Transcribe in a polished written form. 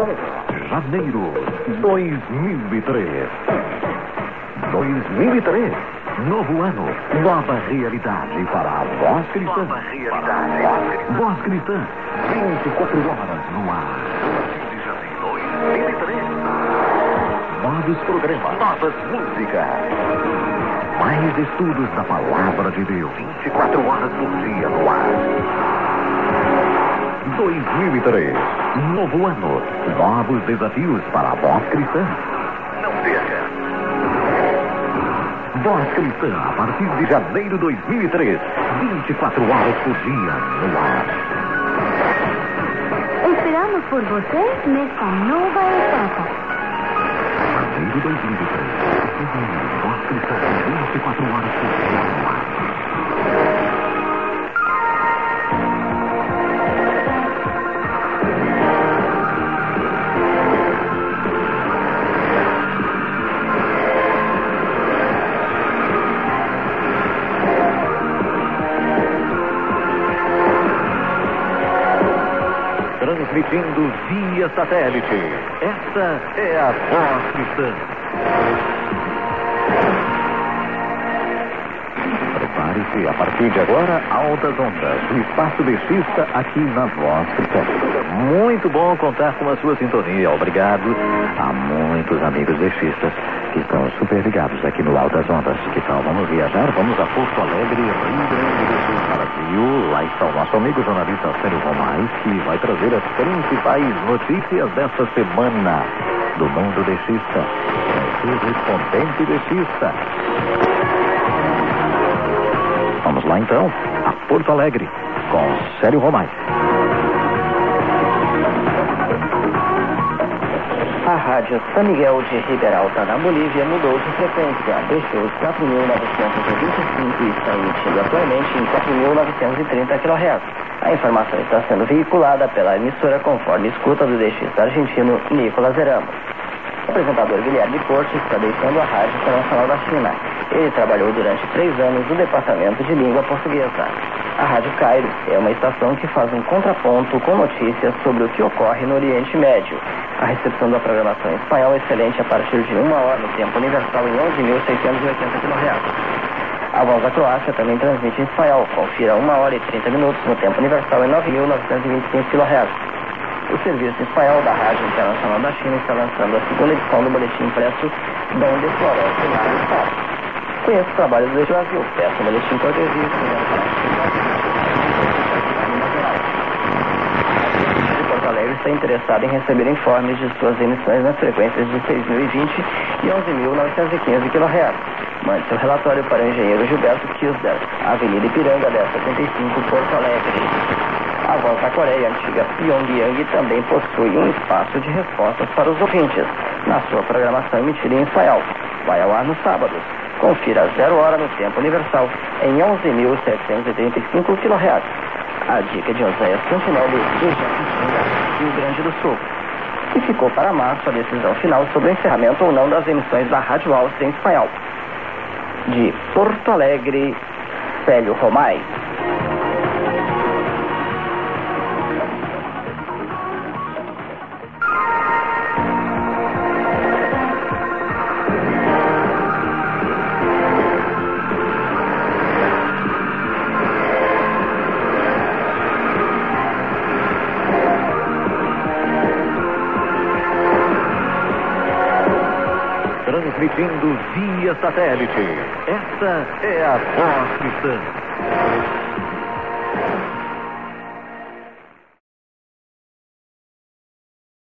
Janeiro 2003. 2003. Novo ano, nova realidade para a Voz Cristã. Voz Cristã, 24 horas no ar. 2003. Novos programas, novas músicas. Mais estudos da Palavra de Deus. 24 horas por dia no ar. 2003. Novo ano, novos desafios para a Voz Cristã. Não perca. Voz Cristã, a partir de janeiro 2003, 24 horas por dia no ar. Esperamos por você nesta nova etapa. Janeiro 2003, Voz Cristã, 24 horas por dia no ar. Transmitindo via satélite. Esta é a Voz Cristã. Prepare-se a partir de agora, altas ondas, o espaço deixista aqui na Voz Cristã. Muito bom contar com a sua sintonia. Obrigado a muitos amigos deixistas que estão super ligados aqui no Altas Ondas. Que tal? Vamos viajar? Vamos a Porto Alegre, Rio Grande do Sul, Brasil. Lá está o nosso amigo jornalista Célio Romais, que vai trazer as principais notícias desta semana do mundo deixista. O correspondente deixista. Vamos lá então, a Porto Alegre, com Célio Romais. A rádio São Miguel de Riberalta, na Bolívia, mudou de frequência. Deixou os 4.925 e está emitindo atualmente em 4.930 kHz. A informação está sendo veiculada pela emissora conforme escuta do deixista argentino Nicolás Eramos. O apresentador Guilherme Porte está deixando a Rádio Internacional da China. Ele trabalhou durante 3 anos no Departamento de Língua Portuguesa. A Rádio Cairo é uma estação que faz um contraponto com notícias sobre o que ocorre no Oriente Médio. A recepção da programação em espanhol é excelente a partir de 1 hora no tempo universal em 11.680 kHz. A Voz da Croácia também transmite em espanhol. Confira 1 hora e 30 minutos no tempo universal em 9.925 kHz. O serviço em espanhol da Rádio Internacional da China está lançando a segunda edição do boletim impresso Donde Florece Mar e Estado. Conheça o trabalho do Brasil. Peça o boletim cortesia. Porto Alegre está interessado em receber informes de suas emissões nas frequências de 6.020 e 11.915 kHz. Mande seu relatório para o engenheiro Gilberto Kisler, Avenida Ipiranga 1075, Porto Alegre. A Voz da Coreia, antiga Pyongyang, também possui um espaço de respostas para os ouvintes, na sua programação emitida em espanhol. Vai ao ar nos sábados. Confira 0 hora no tempo universal em 11.735 kHz. A dica de Oséias Cantinelli, do Jacutinga, Rio Grande do Sul. E ficou para março a decisão final sobre o encerramento ou não das emissões da Rádio Áustria em espanhol. De Porto Alegre, Célio Romais. Transmitindo via satélite. Esta é a Voz Cristã.